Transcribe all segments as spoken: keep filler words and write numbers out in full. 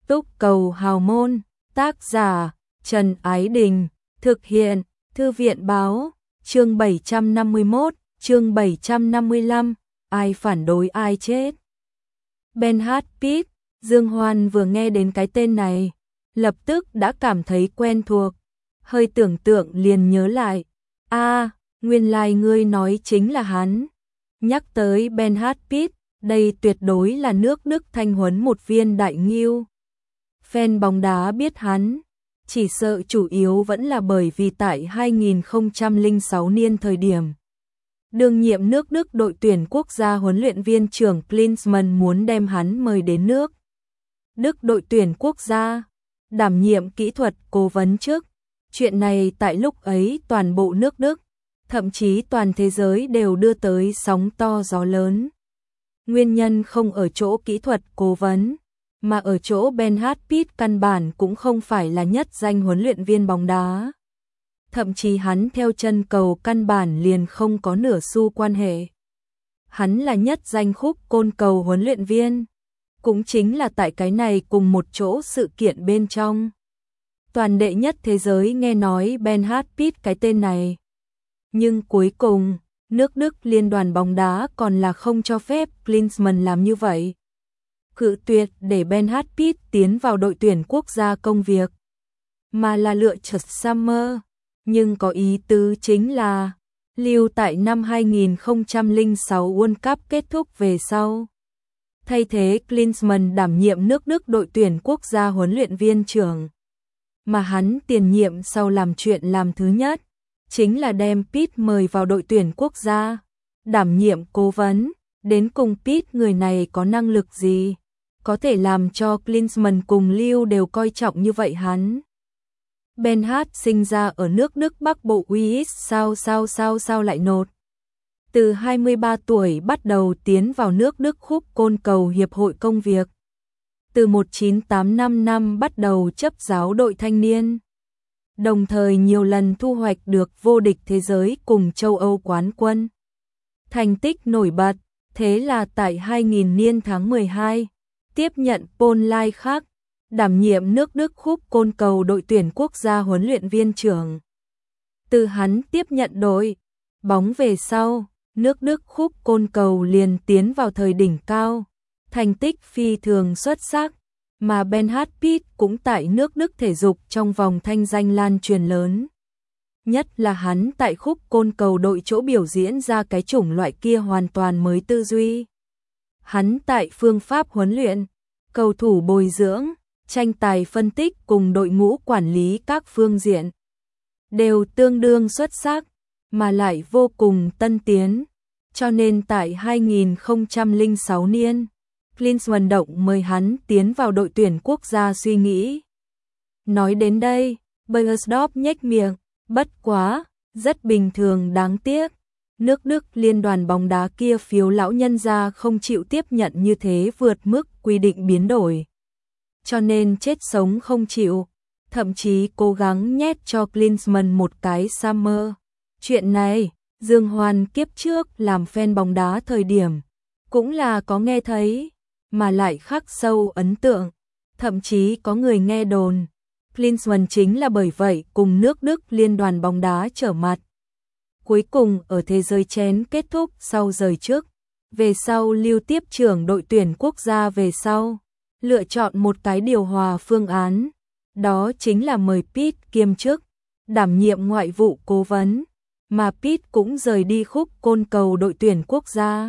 Túc Cầu Hào Môn, tác giả Trần Ái Đình, thực hiện Thư viện Báo, chương bảy trăm năm mươi mốt, chương bảy trăm năm mươi lăm, ai phản đối ai chết. Ben Hát Pitt, Dương Hoan vừa nghe đến cái tên này, lập tức đã cảm thấy quen thuộc, hơi tưởng tượng liền nhớ lại, a, à, nguyên lai like ngươi nói chính là hắn. Nhắc tới Ben Hát Pitt, đây tuyệt đối là nước Đức thanh huấn một viên đại ngưu. Fan bóng đá biết hắn, chỉ sợ chủ yếu vẫn là bởi vì tại hai nghìn không trăm lẻ sáu niên thời điểm. Đương nhiệm nước Đức đội tuyển quốc gia huấn luyện viên trưởng Klinsmann muốn đem hắn mời đến nước Đức đội tuyển quốc gia, đảm nhiệm kỹ thuật cố vấn trước. Chuyện này tại lúc ấy toàn bộ nước Đức, thậm chí toàn thế giới đều đưa tới sóng to gió lớn. Nguyên nhân không ở chỗ kỹ thuật cố vấn, mà ở chỗ Ben Hát Pitt căn bản cũng không phải là nhất danh huấn luyện viên bóng đá. Thậm chí hắn theo chân cầu căn bản liền không có nửa xu quan hệ. Hắn là nhất danh khúc côn cầu huấn luyện viên. Cũng chính là tại cái này cùng một chỗ sự kiện bên trong. Toàn đệ nhất thế giới nghe nói Ben Hát Pitt cái tên này. Nhưng cuối cùng, nước Đức liên đoàn bóng đá còn là không cho phép Klinsmann làm như vậy. Cự tuyệt để Ben Hát Pitt tiến vào đội tuyển quốc gia công việc, mà là lựa chọn Summer. Nhưng có ý tứ chính là lưu tại năm hai nghìn không trăm lẻ sáu World Cup kết thúc về sau. Thay thế Klinsmann đảm nhiệm nước Đức đội tuyển quốc gia huấn luyện viên trưởng. Mà hắn tiền nhiệm sau làm chuyện làm thứ nhất, chính là đem Pitt mời vào đội tuyển quốc gia, đảm nhiệm cố vấn. Đến cùng Pitt người này có năng lực gì, có thể làm cho Klinsmann cùng Lưu đều coi trọng như vậy hắn. Ben Hát sinh ra ở nước Đức Bắc Bộ Uis sao sao sao sao lại nột. Từ hai mươi ba tuổi bắt đầu tiến vào nước Đức khúc côn cầu hiệp hội công việc. Từ một nghìn chín trăm tám mươi lăm năm bắt đầu chấp giáo đội thanh niên. Đồng thời nhiều lần thu hoạch được vô địch thế giới cùng châu Âu quán quân. Thành tích nổi bật, thế là tại hai nghìn niên tháng mười hai, tiếp nhận Paul Lijkaard, đảm nhiệm nước Đức khúc côn cầu đội tuyển quốc gia huấn luyện viên trưởng. Từ hắn tiếp nhận đội bóng về sau, nước Đức khúc côn cầu liền tiến vào thời đỉnh cao, thành tích phi thường xuất sắc, mà Ben Hát Pitt cũng tại nước Đức thể dục trong vòng thanh danh lan truyền lớn. Nhất là hắn tại khúc côn cầu đội chỗ biểu diễn ra cái chủng loại kia hoàn toàn mới tư duy. Hắn tại phương pháp huấn luyện, cầu thủ bồi dưỡng, tranh tài phân tích cùng đội ngũ quản lý các phương diện đều tương đương xuất sắc, mà lại vô cùng tân tiến. Cho nên tại hai nghìn không trăm lẻ sáu niên, Klinsmann động mời hắn tiến vào đội tuyển quốc gia suy nghĩ. Nói đến đây, Beiersdorf nhếch miệng, bất quá, rất bình thường đáng tiếc. Nước Đức liên đoàn bóng đá kia phiếu lão nhân gia không chịu tiếp nhận như thế vượt mức quy định biến đổi. Cho nên chết sống không chịu, thậm chí cố gắng nhét cho Klinsmann một cái Summer. Chuyện này, Dương Hoan kiếp trước làm fan bóng đá thời điểm, cũng là có nghe thấy, mà lại khắc sâu ấn tượng. Thậm chí có người nghe đồn, Klinsmann chính là bởi vậy cùng nước Đức liên đoàn bóng đá trở mặt. Cuối cùng ở thế giới chén kết thúc sau rời chức, về sau Lưu tiếp trưởng đội tuyển quốc gia về sau, lựa chọn một cái điều hòa phương án, đó chính là mời Pitt kiêm chức, đảm nhiệm ngoại vụ cố vấn, mà Pitt cũng rời đi khúc côn cầu đội tuyển quốc gia.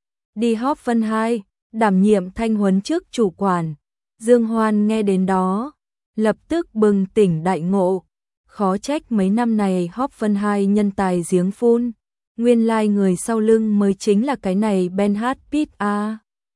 Đi Hoffenheim, đảm nhiệm thanh huấn chức chủ quản. Dương Hoan nghe đến đó, lập tức bừng tỉnh đại ngộ. Khó trách mấy năm này Hoffenheim nhân tài giếng phun. Nguyên lai like người sau lưng mới chính là cái này Ben Hát Pitt a. À.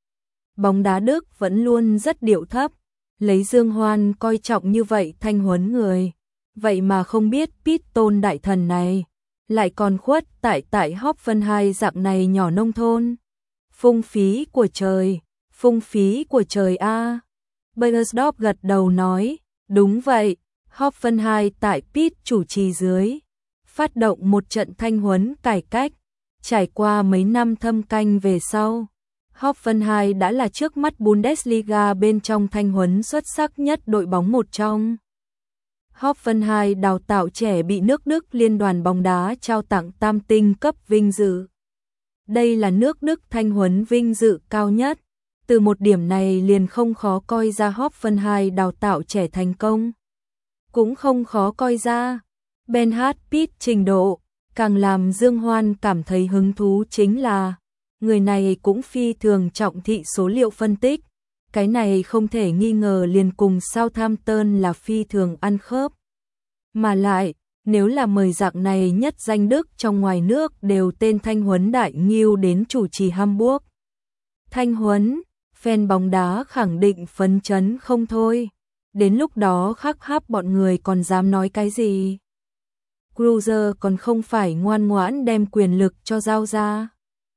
Bóng đá Đức vẫn luôn rất điệu thấp, lấy Dương Hoan coi trọng như vậy thanh huấn người. Vậy mà không biết Pitt tôn đại thần này, lại còn khuất tại tại Hoffenheim dạng này nhỏ nông thôn. Phung phí của trời, phung phí của trời a. À. Beiersdorf gật đầu nói, đúng vậy, Hoffenheim tại Pitt chủ trì dưới, phát động một trận thanh huấn cải cách, trải qua mấy năm thâm canh về sau, Hoffenheim đã là trước mắt Bundesliga bên trong thanh huấn xuất sắc nhất đội bóng một trong. Hoffenheim đào tạo trẻ bị nước Đức Liên đoàn bóng đá trao tặng tam tinh cấp vinh dự. Đây là nước Đức thanh huấn vinh dự cao nhất. Từ một điểm này liền không khó coi ra Hoffenheim đào tạo trẻ thành công. Cũng không khó coi ra Bernhard Pitt trình độ. Càng làm Dương Hoan cảm thấy hứng thú chính là người này cũng phi thường trọng thị số liệu phân tích. Cái này không thể nghi ngờ liền cùng Southampton là phi thường ăn khớp. Mà lại, nếu là mời dạng này nhất danh Đức trong ngoài nước đều tên Thanh Huấn Đại Ngưu đến chủ trì Hamburg. Thanh Huấn, fan bóng đá khẳng định phấn chấn không thôi. Đến lúc đó khắc háp bọn người còn dám nói cái gì. Cruiser còn không phải ngoan ngoãn đem quyền lực cho giao ra.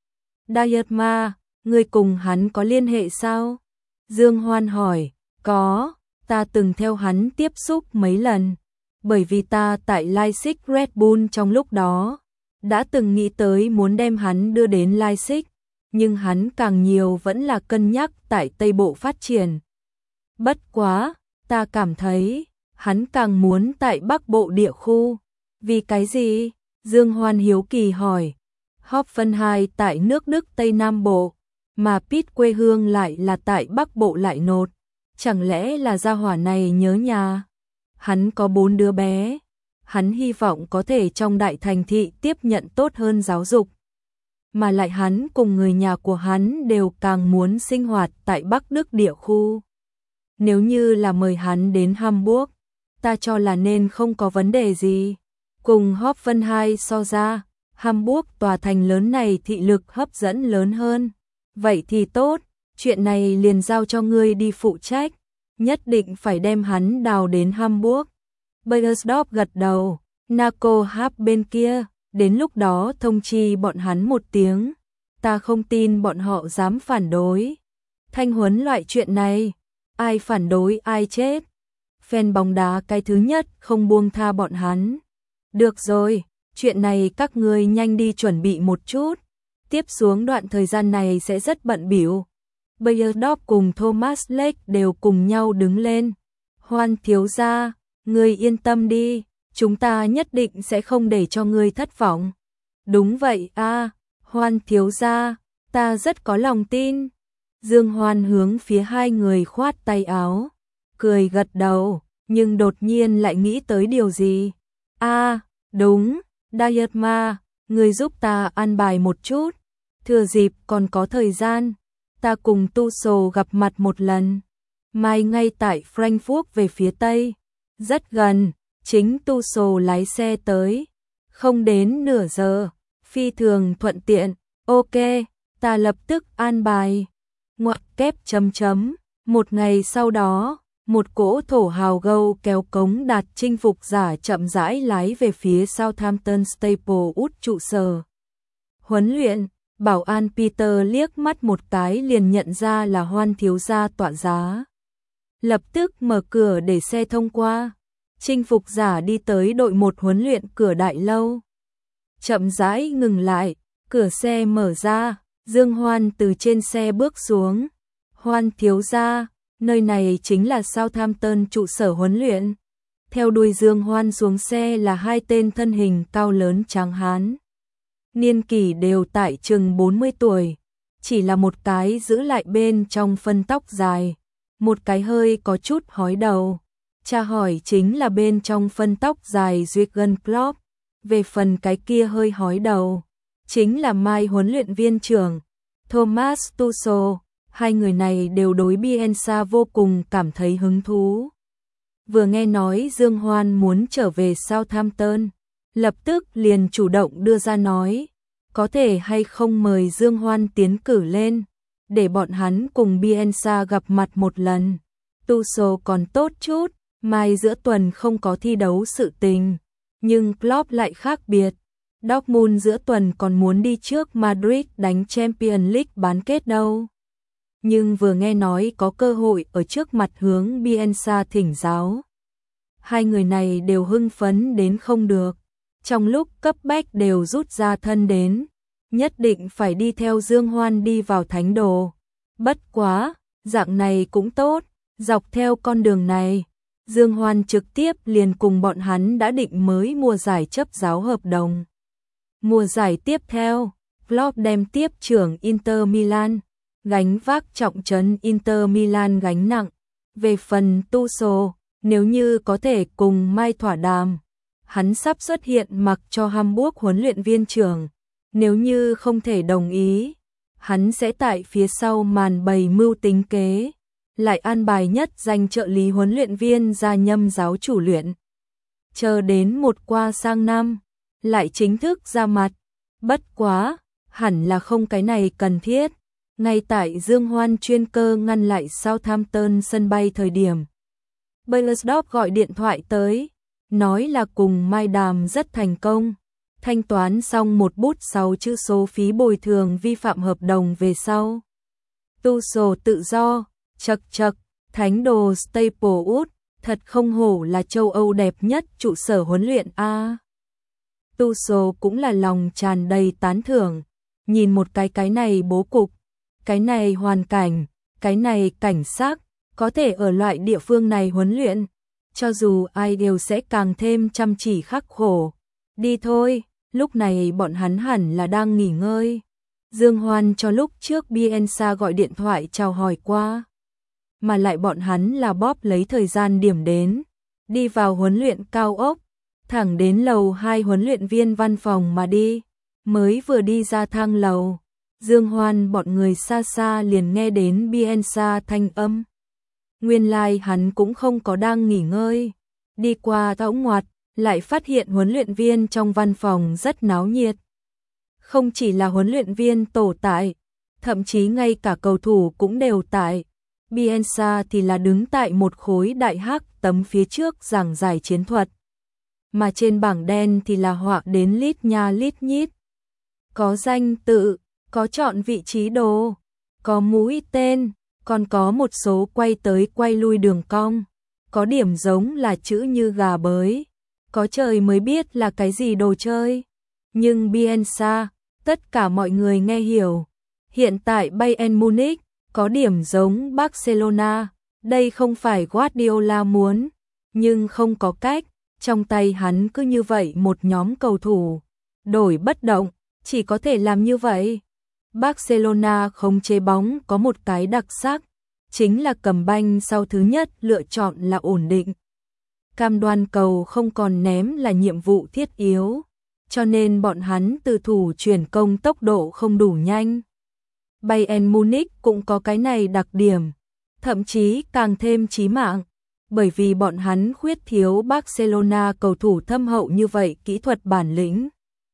Dietmar, người cùng hắn có liên hệ sao? Dương Hoan hỏi, có, ta từng theo hắn tiếp xúc mấy lần. Bởi vì ta tại Leipzig Red Bull trong lúc đó, đã từng nghĩ tới muốn đem hắn đưa đến Leipzig, nhưng hắn càng nhiều vẫn là cân nhắc tại Tây Bộ phát triển. Bất quá, ta cảm thấy, hắn càng muốn tại Bắc Bộ địa khu. Vì cái gì? Dương Hoan hiếu kỳ hỏi. Hoffenheim tại nước Đức Tây Nam Bộ, mà Pitt quê hương lại là tại Bắc Bộ lại nột. Chẳng lẽ là gia hỏa này nhớ nhà? Hắn có bốn đứa bé. Hắn hy vọng có thể trong đại thành thị tiếp nhận tốt hơn giáo dục. Mà lại hắn cùng người nhà của hắn đều càng muốn sinh hoạt tại Bắc Đức địa khu. Nếu như là mời hắn đến Hamburg, ta cho là nên không có vấn đề gì. Cùng Hoffenheim so ra, Hamburg tòa thành lớn này thị lực hấp dẫn lớn hơn. Vậy thì tốt, chuyện này liền giao cho ngươi đi phụ trách. Nhất định phải đem hắn đào đến Hamburg. Bayersdorf gật đầu, Naco Hap bên kia, đến lúc đó thông chi bọn hắn một tiếng. Ta không tin bọn họ dám phản đối. Thanh huấn loại chuyện này, ai phản đối ai chết. Fan bóng đá cái thứ nhất không buông tha bọn hắn. Được rồi, chuyện này các ngươi nhanh đi chuẩn bị một chút. Tiếp xuống đoạn thời gian này sẽ rất bận bịu. Bayersdorf cùng Thomas Lake đều cùng nhau đứng lên. Hoan thiếu gia, ngươi yên tâm đi, chúng ta nhất định sẽ không để cho ngươi thất vọng. Đúng vậy a, à, Hoan thiếu gia, ta rất có lòng tin. Dương Hoan hướng phía hai người khoát tay áo, cười gật đầu, nhưng đột nhiên lại nghĩ tới điều gì. A, à, đúng, Dietmar, ngươi giúp ta an bài một chút. Thừa dịp còn có thời gian, ta cùng Tuchel gặp mặt một lần. Mai ngay tại Frankfurt về phía Tây. Rất gần, chính Tuchel lái xe tới. Không đến nửa giờ, phi thường thuận tiện. Ok, ta lập tức an bài. Ngoặc kép chấm chấm. Một ngày sau đó, một cỗ thổ hào gâu kéo cống đạt chinh phục giả chậm rãi lái về phía Southampton Staplewood trụ sở huấn luyện. Bảo an Peter liếc mắt một cái liền nhận ra là Hoan thiếu gia tọa giá. Lập tức mở cửa để xe thông qua. Chinh phục giả đi tới đội một huấn luyện cửa đại lâu. Chậm rãi ngừng lại, cửa xe mở ra, Dương Hoan từ trên xe bước xuống. Hoan thiếu gia, nơi này chính là Southampton trụ sở huấn luyện. Theo đuôi Dương Hoan xuống xe là hai tên thân hình cao lớn tráng hán. Niên kỷ đều tại chừng bốn mươi tuổi, chỉ là một cái giữ lại bên trong phân tóc dài, một cái hơi có chút hói đầu. Cha hỏi chính là bên trong phân tóc dài Jürgen Klopp, về phần cái kia hơi hói đầu, chính là Mai huấn luyện viên trưởng, Thomas Tuchel. Hai người này đều đối Bielsa vô cùng cảm thấy hứng thú. Vừa nghe nói Dương Hoan muốn trở về Southampton, lập tức liền chủ động đưa ra nói, có thể hay không mời Dương Hoan tiến cử lên, để bọn hắn cùng Bielsa gặp mặt một lần. Tuchel còn tốt chút, mai giữa tuần không có thi đấu sự tình, nhưng Klopp lại khác biệt. Dortmund giữa tuần còn muốn đi trước Madrid đánh Champions League bán kết đâu. Nhưng vừa nghe nói có cơ hội ở trước mặt hướng Bielsa thỉnh giáo. Hai người này đều hưng phấn đến không được. Trong lúc cấp bách đều rút ra thân đến. nhất định phải đi theo Dương Hoan đi vào thánh đồ. Bất quá, dạng này cũng tốt, dọc theo con đường này, Dương Hoan trực tiếp liền cùng bọn hắn đã định mới mùa giải chấp giáo hợp đồng. Mùa giải tiếp theo, Klopp đem tiếp trưởng Inter Milan, gánh vác trọng trấn Inter Milan gánh nặng. Về phần Tuchel, nếu như có thể cùng Mai thỏa đàm, hắn sắp xuất hiện mặc cho Hamburg huấn luyện viên trưởng. Nếu như không thể đồng ý, hắn sẽ tại phía sau màn bày mưu tính kế, lại an bài nhất danh trợ lý huấn luyện viên gia nhâm giáo chủ luyện. Chờ đến một qua sang năm, lại chính thức ra mặt. Bất quá, hẳn là không cái này cần thiết. Ngay tại Dương Hoan chuyên cơ ngăn lại Southampton sân bay thời điểm, Beiersdorf gọi điện thoại tới, nói là cùng Mai đàm rất thành công. Thanh toán xong một bút sáu chữ số phí bồi thường vi phạm hợp đồng về sau. Tuchel tự do, chật chật, thánh đồ Staplewood, thật không hổ là châu Âu đẹp nhất trụ sở huấn luyện a. Tuchel cũng là lòng tràn đầy tán thưởng, nhìn một cái cái này bố cục, cái này hoàn cảnh, cái này cảnh sắc, có thể ở loại địa phương này huấn luyện, cho dù ai đều sẽ càng thêm chăm chỉ khắc khổ. Đi thôi, lúc này bọn hắn hẳn là đang nghỉ ngơi. Dương Hoan cho lúc trước Bielsa gọi điện thoại chào hỏi qua, mà lại bọn hắn là bóp lấy thời gian điểm đến, đi vào huấn luyện cao ốc, thẳng đến lầu hai huấn luyện viên văn phòng mà đi. Mới vừa đi ra thang lầu, Dương Hoan bọn người xa xa liền nghe đến Bielsa thanh âm. Nguyên lai like hắn cũng không có đang nghỉ ngơi, đi qua thõng ngoặt, lại phát hiện huấn luyện viên trong văn phòng rất náo nhiệt. Không chỉ là huấn luyện viên tổ tại, thậm chí ngay cả cầu thủ cũng đều tại. Bielsa thì là đứng tại một khối đại hắc tấm phía trước giảng giải chiến thuật, mà trên bảng đen thì là họa đến lít nha lít nhít. Có danh tự, có chọn vị trí đồ, có mũi tên, còn có một số quay tới quay lui đường cong, có điểm giống là chữ như gà bới, có trời mới biết là cái gì đồ chơi. Nhưng Bielsa, tất cả mọi người nghe hiểu, hiện tại Bayern Munich có điểm giống Barcelona, đây không phải Guardiola muốn, nhưng không có cách, trong tay hắn cứ như vậy một nhóm cầu thủ, đổi bất động, chỉ có thể làm như vậy. Barcelona không chế bóng có một cái đặc sắc, chính là cầm banh sau thứ nhất lựa chọn là ổn định. Cam đoan cầu không còn ném là nhiệm vụ thiết yếu, cho nên bọn hắn từ thủ chuyển công tốc độ không đủ nhanh. Bayern Munich cũng có cái này đặc điểm, thậm chí càng thêm chí mạng, bởi vì bọn hắn khuyết thiếu Barcelona cầu thủ thâm hậu như vậy kỹ thuật bản lĩnh.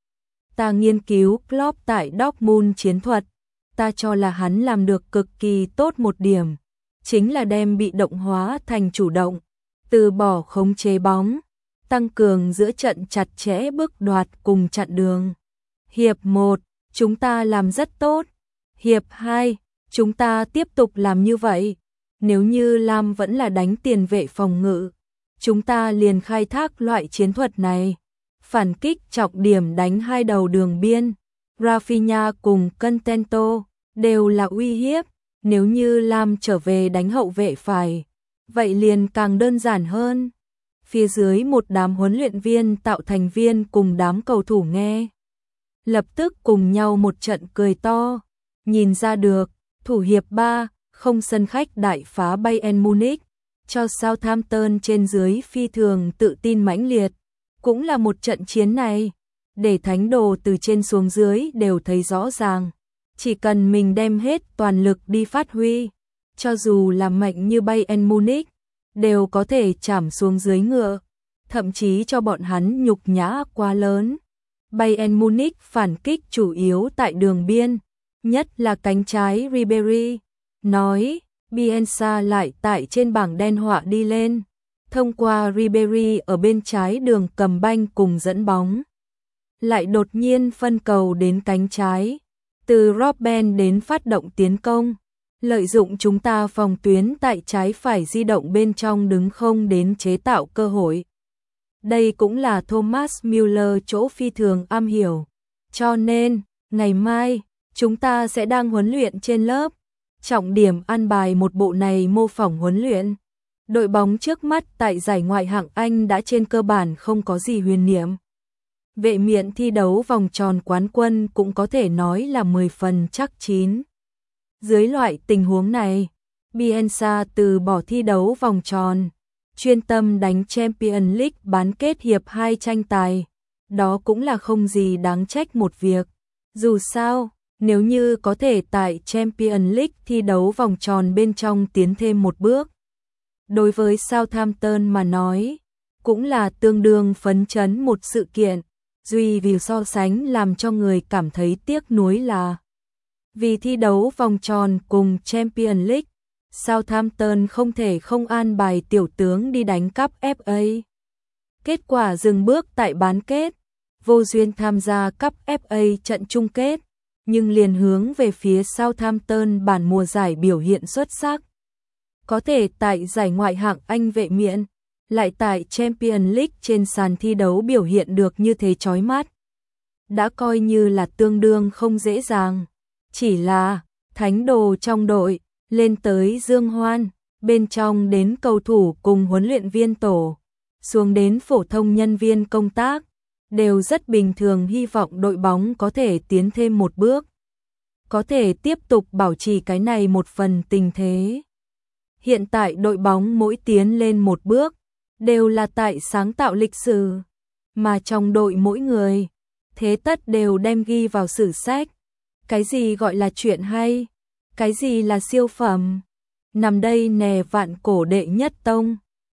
Ta nghiên cứu Klopp tại Dortmund chiến thuật, ta cho là hắn làm được cực kỳ tốt một điểm, chính là đem bị động hóa thành chủ động, từ bỏ khống chế bóng, tăng cường giữa trận chặt chẽ bước đoạt cùng chặn đường. Hiệp một, chúng ta làm rất tốt. Hiệp hai, chúng ta tiếp tục làm như vậy. Nếu như Lam vẫn là đánh tiền vệ phòng ngự, chúng ta liền khai thác loại chiến thuật này. Phản kích trọng điểm đánh hai đầu đường biên, Rafinha cùng Contento đều là uy hiếp. Nếu như Lam trở về đánh hậu vệ phải, vậy liền càng đơn giản hơn. Phía dưới một đám huấn luyện viên tạo thành viên cùng đám cầu thủ nghe, lập tức cùng nhau một trận cười to. Nhìn ra được, thủ hiệp ba, không sân khách đại phá Bayern Munich, cho Southampton trên dưới phi thường tự tin mãnh liệt. Cũng là một trận chiến này, để thánh đồ từ trên xuống dưới đều thấy rõ ràng. Chỉ cần mình đem hết toàn lực đi phát huy, cho dù là mạnh như Bayern Munich, đều có thể chạm xuống dưới ngựa, thậm chí cho bọn hắn nhục nhã quá lớn. Bayern Munich phản kích chủ yếu tại đường biên, nhất là cánh trái Ribery. Nói, Bielsa lại tại trên bảng đen họa đi lên, thông qua Ribery ở bên trái đường cầm banh cùng dẫn bóng. Lại đột nhiên phân cầu đến cánh trái, từ Robben đến phát động tiến công, lợi dụng chúng ta phòng tuyến tại trái phải di động bên trong đứng không đến chế tạo cơ hội. Đây cũng là Thomas Müller chỗ phi thường am hiểu, cho nên Ngày mai, chúng ta sẽ đang huấn luyện trên lớp. Trọng điểm an bài một bộ này mô phỏng huấn luyện. Đội bóng trước mắt tại giải ngoại hạng Anh đã trên cơ bản không có gì huyền niệm. Vệ miện thi đấu vòng tròn quán quân cũng có thể nói là mười phần chắc chín. Dưới loại tình huống này, Bielsa từ bỏ thi đấu vòng tròn, chuyên tâm đánh Champions League bán kết hiệp hai tranh tài. Đó cũng là không gì đáng trách một việc. Dù sao, nếu như có thể tại Champions League thi đấu vòng tròn bên trong tiến thêm một bước, đối với Southampton mà nói, cũng là tương đương phấn chấn một sự kiện. Duy vì so sánh làm cho người cảm thấy tiếc nuối là vì thi đấu vòng tròn cùng Champions League, Southampton không thể không an bài tiểu tướng đi đánh cúp ép a. Kết quả dừng bước tại bán kết, vô duyên tham gia cúp ép a trận chung kết, nhưng liền hướng về phía Southampton bản mùa giải biểu hiện xuất sắc. Có thể tại giải ngoại hạng Anh vệ miện, lại tại Champions League trên sàn thi đấu biểu hiện được như thế chói mắt. Đã coi như là tương đương không dễ dàng. Chỉ là, thánh đồ trong đội, lên tới dương hoan, bên trong đến cầu thủ cùng huấn luyện viên tổ, xuống đến phổ thông nhân viên công tác, đều rất bình thường hy vọng đội bóng có thể tiến thêm một bước. Có thể tiếp tục bảo trì cái này một phần tình thế. Hiện tại đội bóng mỗi tiến lên một bước, đều là tại sáng tạo lịch sử, mà trong đội mỗi người, thế tất đều đem ghi vào sử sách. Cái gì gọi là chuyện hay, cái gì là siêu phẩm, nằm đây nè vạn cổ đệ nhất tông.